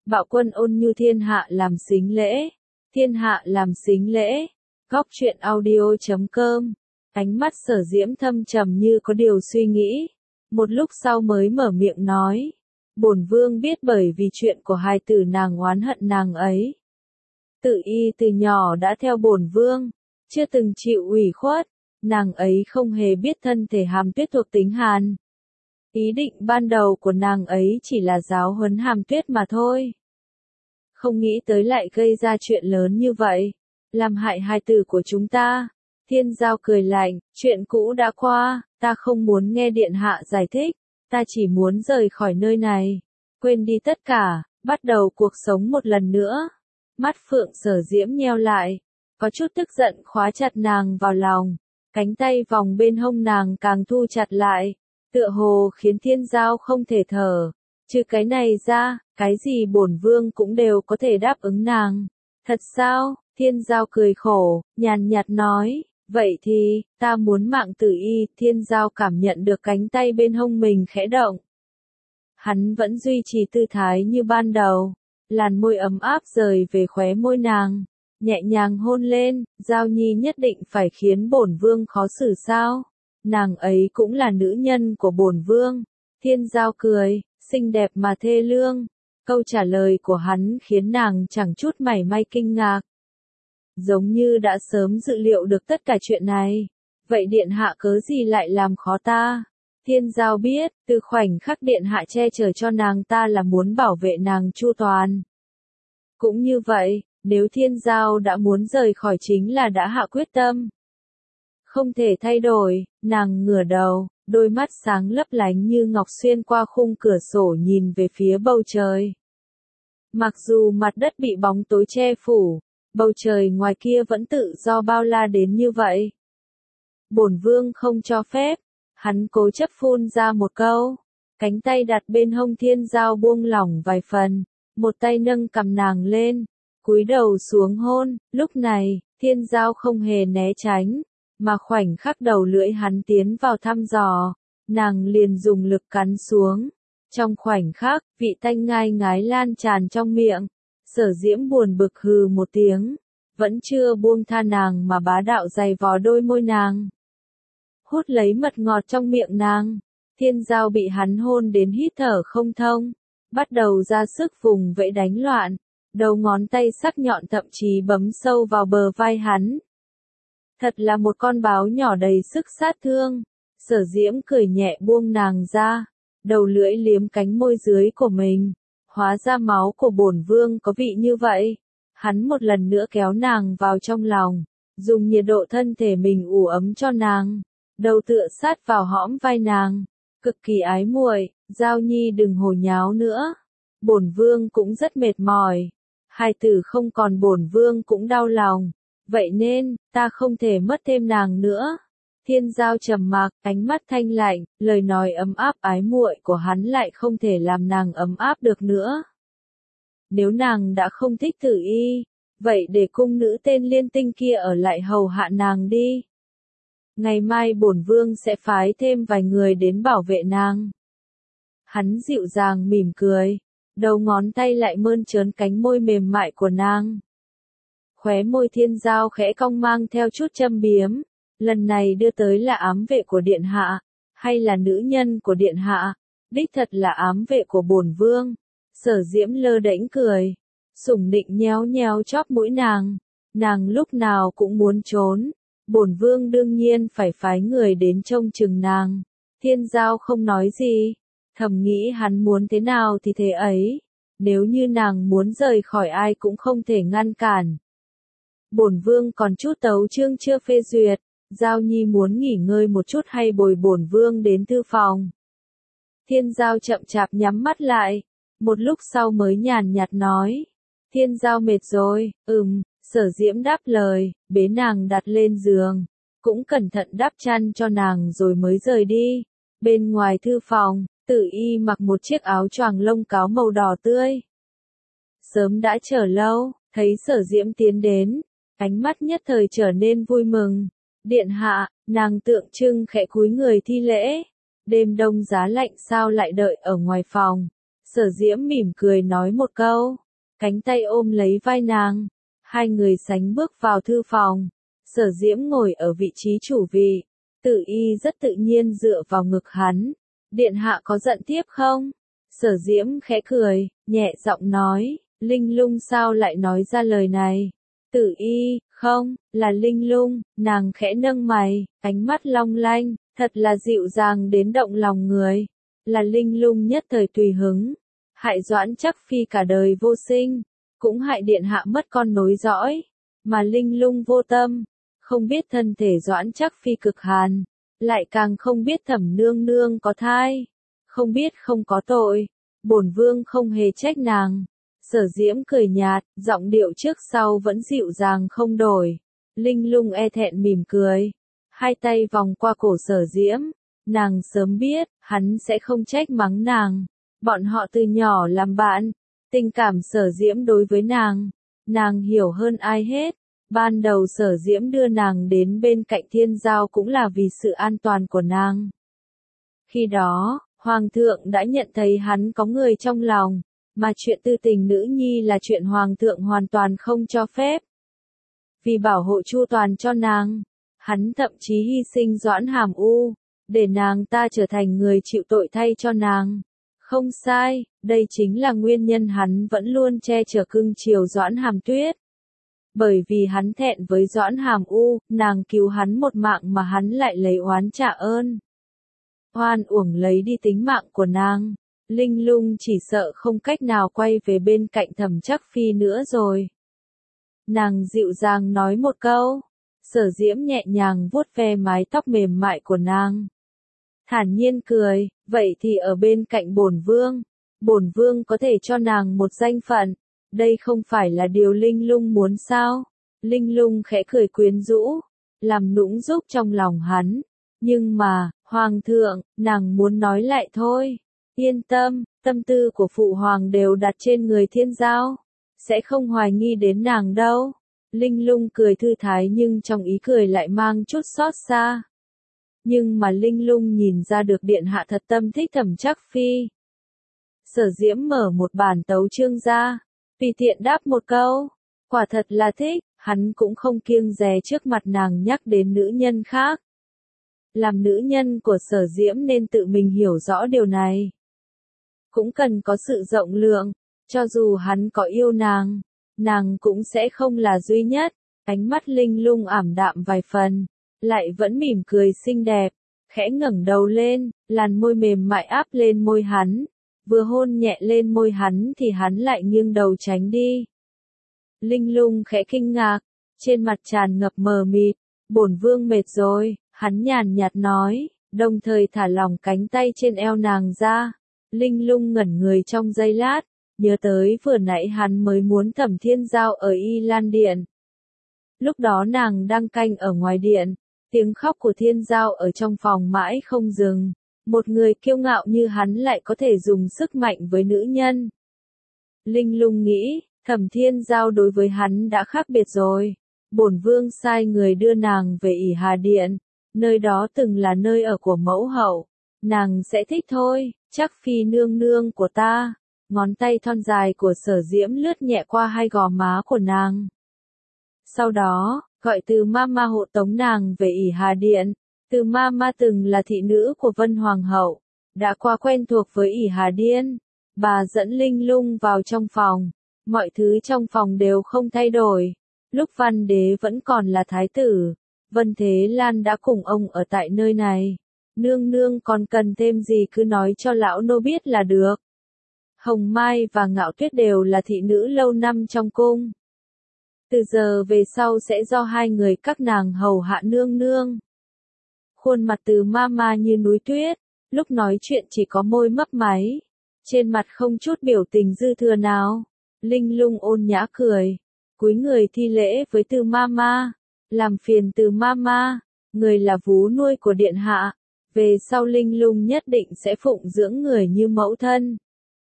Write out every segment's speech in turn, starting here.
Bạo quân ôn như thiên hạ làm xính lễ. Thiên hạ làm xính lễ. Góc truyện audio.com. Ánh mắt Sở Diễm thâm trầm như có điều suy nghĩ. Một lúc sau mới mở miệng nói. Bổn vương biết bởi vì chuyện của hai tử nàng oán hận nàng ấy. Tự y từ nhỏ đã theo bổn vương, chưa từng chịu ủy khuất, nàng ấy không hề biết thân thể Hàm Tuyết thuộc tính hàn. Ý định ban đầu của nàng ấy chỉ là giáo huấn Hàm Tuyết mà thôi. Không nghĩ tới lại gây ra chuyện lớn như vậy, làm hại hài tử của chúng ta. Thiên Giao cười lạnh, chuyện cũ đã qua, ta không muốn nghe điện hạ giải thích, ta chỉ muốn rời khỏi nơi này, quên đi tất cả, bắt đầu cuộc sống một lần nữa. Mắt Phượng Sở Diễm nheo lại, có chút tức giận khóa chặt nàng vào lòng, cánh tay vòng bên hông nàng càng thu chặt lại, tựa hồ khiến Thiên Giao không thể thở. Trừ cái này ra, cái gì bổn vương cũng đều có thể đáp ứng nàng. Thật sao? Thiên Giao cười khổ, nhàn nhạt nói, vậy thì, ta muốn mạng tử y. Thiên Giao cảm nhận được cánh tay bên hông mình khẽ động. Hắn vẫn duy trì tư thái như ban đầu, làn môi ấm áp rời về khóe môi nàng, nhẹ nhàng hôn lên. Giao Nhi nhất định phải khiến bổn vương khó xử sao? Nàng ấy cũng là nữ nhân của bổn vương. Thiên Giao cười, xinh đẹp mà thê lương. Câu trả lời của hắn khiến nàng chẳng chút mảy may kinh ngạc. Giống như đã sớm dự liệu được tất cả chuyện này. Vậy điện hạ cớ gì lại làm khó ta? Thiên Giao biết, từ khoảnh khắc điện hạ che chở cho nàng ta là muốn bảo vệ nàng chu toàn. Cũng như vậy, nếu Thiên Giao đã muốn rời khỏi chính là đã hạ quyết tâm. Không thể thay đổi, nàng ngửa đầu, đôi mắt sáng lấp lánh như ngọc xuyên qua khung cửa sổ nhìn về phía bầu trời. Mặc dù mặt đất bị bóng tối che phủ, bầu trời ngoài kia vẫn tự do bao la đến như vậy. Bổn vương không cho phép, hắn cố chấp phun ra một câu. Cánh tay đặt bên hông Thiên Giao buông lỏng vài phần, một tay nâng cằm nàng lên, cúi đầu xuống hôn. Lúc này, Thiên Giao không hề né tránh, mà khoảnh khắc đầu lưỡi hắn tiến vào thăm dò, nàng liền dùng lực cắn xuống. Trong khoảnh khắc, vị tanh ngai ngái lan tràn trong miệng. Sở Diễm buồn bực hừ một tiếng, vẫn chưa buông tha nàng mà bá đạo giày vò đôi môi nàng, hút lấy mật ngọt trong miệng nàng. Thiên Giao bị hắn hôn đến hít thở không thông, bắt đầu ra sức vùng vẫy đánh loạn, đầu ngón tay sắc nhọn thậm chí bấm sâu vào bờ vai hắn. Thật là một con báo nhỏ đầy sức sát thương. Sở Diễm cười nhẹ buông nàng ra, đầu lưỡi liếm cánh môi dưới của mình. Hóa ra máu của bổn vương có vị như vậy. Hắn một lần nữa kéo nàng vào trong lòng, dùng nhiệt độ thân thể mình ủ ấm cho nàng, đầu tựa sát vào hõm vai nàng, cực kỳ ái muội. Giao Nhi đừng hồ nháo nữa, bổn vương cũng rất mệt mỏi, hai tử không còn bổn vương cũng đau lòng, vậy nên, ta không thể mất thêm nàng nữa. Thiên Giao trầm mặc, ánh mắt thanh lạnh, lời nói ấm áp ái muội của hắn lại không thể làm nàng ấm áp được nữa. Nếu nàng đã không thích Tử Y, vậy để cung nữ tên Liên Tinh kia ở lại hầu hạ nàng đi. Ngày mai bổn vương sẽ phái thêm vài người đến bảo vệ nàng. Hắn dịu dàng mỉm cười, đầu ngón tay lại mơn trớn cánh môi mềm mại của nàng. Khóe môi Thiên Giao khẽ cong mang theo chút châm biếm. Lần này đưa tới là ám vệ của điện hạ, hay là nữ nhân của điện hạ? Đích thật là ám vệ của bổn vương. Sở Diễm lơ đễnh cười, sủng nịnh nhéo nhéo chóp mũi nàng. Nàng lúc nào cũng muốn trốn, bổn vương đương nhiên phải phái người đến trông chừng nàng. Thiên Giao không nói gì, thầm nghĩ hắn muốn thế nào thì thế ấy. Nếu như nàng muốn rời khỏi ai cũng không thể ngăn cản. Bổn vương còn chút tấu chương chưa phê duyệt. Giao Nhi muốn nghỉ ngơi một chút hay bồi bổn vương đến thư phòng? Thiên Giao chậm chạp nhắm mắt lại, một lúc sau mới nhàn nhạt nói. Thiên Giao mệt rồi, Sở Diễm đáp lời, bế nàng đặt lên giường, cũng cẩn thận đắp chăn cho nàng rồi mới rời đi. Bên ngoài thư phòng, Tử Y mặc một chiếc áo choàng lông cáo màu đỏ tươi. Sớm đã chờ lâu, thấy Sở Diễm tiến đến, ánh mắt nhất thời trở nên vui mừng. Điện hạ, nàng tượng trưng khẽ cúi người thi lễ. Đêm đông giá lạnh sao lại đợi ở ngoài phòng. Sở Diễm mỉm cười nói một câu, cánh tay ôm lấy vai nàng. Hai người sánh bước vào thư phòng. Sở Diễm ngồi ở vị trí chủ vị. Tử Y rất tự nhiên dựa vào ngực hắn. Điện hạ có giận tiếp không? Sở Diễm khẽ cười, nhẹ giọng nói, Linh Lung sao lại nói ra lời này? Tử Y, không, là Linh Lung, nàng khẽ nâng mày, ánh mắt long lanh, thật là dịu dàng đến động lòng người. Là Linh Lung nhất thời tùy hứng, hại Doãn Trắc Phi cả đời vô sinh, cũng hại điện hạ mất con nối dõi, mà Linh Lung vô tâm, không biết thân thể Doãn Trắc Phi cực hàn, lại càng không biết Thẩm nương nương có thai, không biết không có tội, bổn vương không hề trách nàng. Sở Diễm cười nhạt, giọng điệu trước sau vẫn dịu dàng không đổi. Linh Lung e thẹn mỉm cười, hai tay vòng qua cổ Sở Diễm, nàng sớm biết, hắn sẽ không trách mắng nàng. Bọn họ từ nhỏ làm bạn, tình cảm Sở Diễm đối với nàng hiểu hơn ai hết. Ban đầu Sở Diễm đưa nàng đến bên cạnh Thiên Giao cũng là vì sự an toàn của nàng. Khi đó, Hoàng thượng đã nhận thấy hắn có người trong lòng, mà chuyện tư tình nữ nhi là chuyện Hoàng thượng hoàn toàn không cho phép. Vì bảo hộ chu toàn cho nàng, hắn thậm chí hy sinh Doãn Hàm U, để nàng ta trở thành người chịu tội thay cho nàng. Không sai, đây chính là nguyên nhân hắn vẫn luôn che chở cưng chiều Doãn Hàm Tuyết. Bởi vì hắn thẹn với Doãn Hàm U, nàng cứu hắn một mạng mà hắn lại lấy oán trả ơn. Oan uổng lấy đi tính mạng của nàng, Linh Lung chỉ sợ không cách nào quay về bên cạnh Thẩm Trắc Phi nữa rồi. Nàng dịu dàng nói một câu, Sở Diễm nhẹ nhàng vuốt ve mái tóc mềm mại của nàng. Thản nhiên cười, vậy thì ở bên cạnh bổn vương có thể cho nàng một danh phận, đây không phải là điều Linh Lung muốn sao? Linh Lung khẽ cười quyến rũ, làm nũng giúp trong lòng hắn, nhưng mà, Hoàng thượng, nàng muốn nói lại thôi, yên tâm, tâm tư của phụ hoàng đều đặt trên người Thiên Giao, sẽ không hoài nghi đến nàng đâu. Linh Lung cười thư thái nhưng trong ý cười lại mang chút xót xa. Nhưng mà Linh Lung nhìn ra được điện hạ thật tâm thích Thẩm Trắc Phi. Sở Diễm mở một bản tấu chương ra, tùy tiện đáp một câu, quả thật là thích, hắn cũng không kiêng dè trước mặt nàng nhắc đến nữ nhân khác. Làm nữ nhân của Sở Diễm nên tự mình hiểu rõ điều này. Cũng cần có sự rộng lượng, cho dù hắn có yêu nàng cũng sẽ không là duy nhất. Ánh mắt Linh Lung ảm đạm vài phần, lại vẫn mỉm cười xinh đẹp, khẽ ngẩng đầu lên, làn môi mềm mại áp lên môi hắn, vừa hôn nhẹ lên môi hắn thì hắn lại nghiêng đầu tránh đi. Linh Lung khẽ kinh ngạc, trên mặt tràn ngập mờ mịt, bổn vương mệt rồi, hắn nhàn nhạt nói, đồng thời thả lỏng cánh tay trên eo nàng ra. Linh Lung ngẩn người trong giây lát, nhớ tới vừa nãy hắn mới muốn Thẩm Thiên Giao ở Y Lan Điện. Lúc đó nàng đang canh ở ngoài điện, tiếng khóc của Thiên Giao ở trong phòng mãi không dừng. Một người kiêu ngạo như hắn lại có thể dùng sức mạnh với nữ nhân. Linh Lung nghĩ, Thẩm Thiên Giao đối với hắn đã khác biệt rồi. Bổn vương sai người đưa nàng về ỷ Hà Điện, nơi đó từng là nơi ở của mẫu hậu. Nàng sẽ thích thôi, Trắc Phi nương nương của ta. Ngón tay thon dài của Sở Diễm lướt nhẹ qua hai gò má của nàng. Sau đó, gọi Từ Mama hộ tống nàng về ỷ Hà Điện. Từ Mama từng là thị nữ của Vân Hoàng hậu, đã qua quen thuộc với ỷ Hà Điện. Bà dẫn Linh Lung vào trong phòng, mọi thứ trong phòng đều không thay đổi. Lúc Văn Đế vẫn còn là thái tử, Vân Thế Lan đã cùng ông ở tại nơi này. Nương nương còn cần thêm gì cứ nói cho lão nô biết là được. Hồng Mai và Ngạo Tuyết đều là thị nữ lâu năm trong cung. Từ giờ về sau sẽ do hai người các nàng hầu hạ nương nương. Khuôn mặt Từ Mama như núi tuyết, lúc nói chuyện chỉ có môi mấp máy, trên mặt không chút biểu tình dư thừa nào. Linh Lung ôn nhã cười, cúi người thi lễ với Từ Mama, làm phiền Từ Mama, người là vú nuôi của điện hạ, về sau Linh Lung nhất định sẽ phụng dưỡng người như mẫu thân.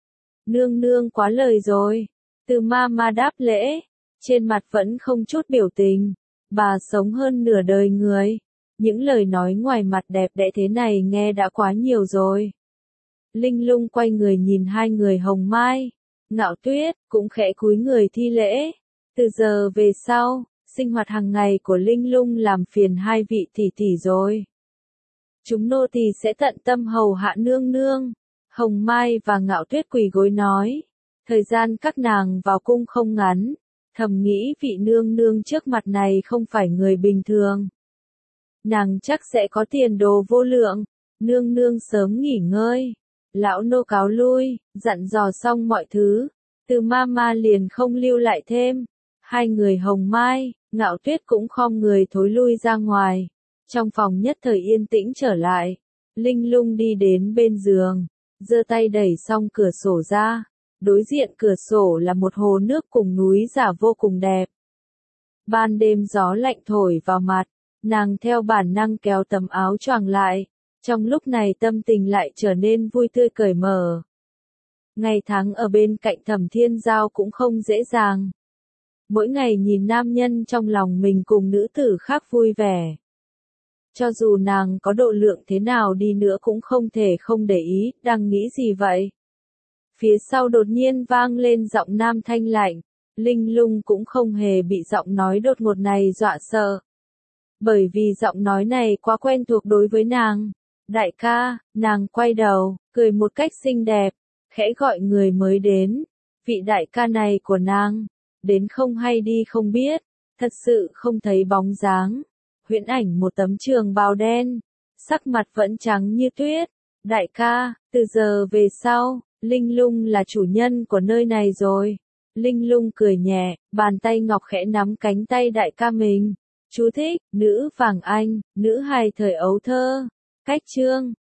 Nương nương quá lời rồi, Từ Mama đáp lễ, trên mặt vẫn không chút biểu tình, bà sống hơn nửa đời người. Những lời nói ngoài mặt đẹp đẽ thế này nghe đã quá nhiều rồi. Linh Lung quay người nhìn hai người Hồng Mai, Ngạo Tuyết, cũng khẽ cúi người thi lễ. Từ giờ về sau, sinh hoạt hàng ngày của Linh Lung làm phiền hai vị tỷ tỷ rồi. Chúng nô tỳ sẽ tận tâm hầu hạ nương nương. Hồng Mai và Ngạo Tuyết quỳ gối nói. Thời gian các nàng vào cung không ngắn, thầm nghĩ vị nương nương trước mặt này không phải người bình thường. Nàng chắc sẽ có tiền đồ vô lượng, nương nương sớm nghỉ ngơi. Lão nô cáo lui, dặn dò xong mọi thứ, Từ Mama liền không lưu lại thêm. Hai người Hồng Mai, Ngạo Tuyết cũng khom người thối lui ra ngoài. Trong phòng nhất thời yên tĩnh trở lại, Linh Lung đi đến bên giường, giơ tay đẩy xong cửa sổ ra. Đối diện cửa sổ là một hồ nước cùng núi giả vô cùng đẹp. Ban đêm gió lạnh thổi vào mặt, nàng theo bản năng kéo tấm áo choàng lại. Trong lúc này tâm tình lại trở nên vui tươi cởi mở. Ngày tháng ở bên cạnh Thẩm Thiên Giao cũng không dễ dàng. Mỗi ngày nhìn nam nhân trong lòng mình cùng nữ tử khác vui vẻ. Cho dù nàng có độ lượng thế nào đi nữa cũng không thể không để ý, đang nghĩ gì vậy? Phía sau đột nhiên vang lên giọng nam thanh lạnh, Linh Lung cũng không hề bị giọng nói đột ngột này dọa sợ. Bởi vì giọng nói này quá quen thuộc đối với nàng. Đại ca, nàng quay đầu, cười một cách xinh đẹp, khẽ gọi người mới đến. Vị đại ca này của nàng, đến không hay đi không biết, thật sự không thấy bóng dáng. Huyễn ảnh một tấm trường bào đen, sắc mặt vẫn trắng như tuyết. Đại ca, từ giờ về sau, Linh Lung là chủ nhân của nơi này rồi. Linh Lung cười nhẹ, bàn tay ngọc khẽ nắm cánh tay đại ca mình. Chú thích, nữ vàng anh, nữ hài thời ấu thơ. Cách chương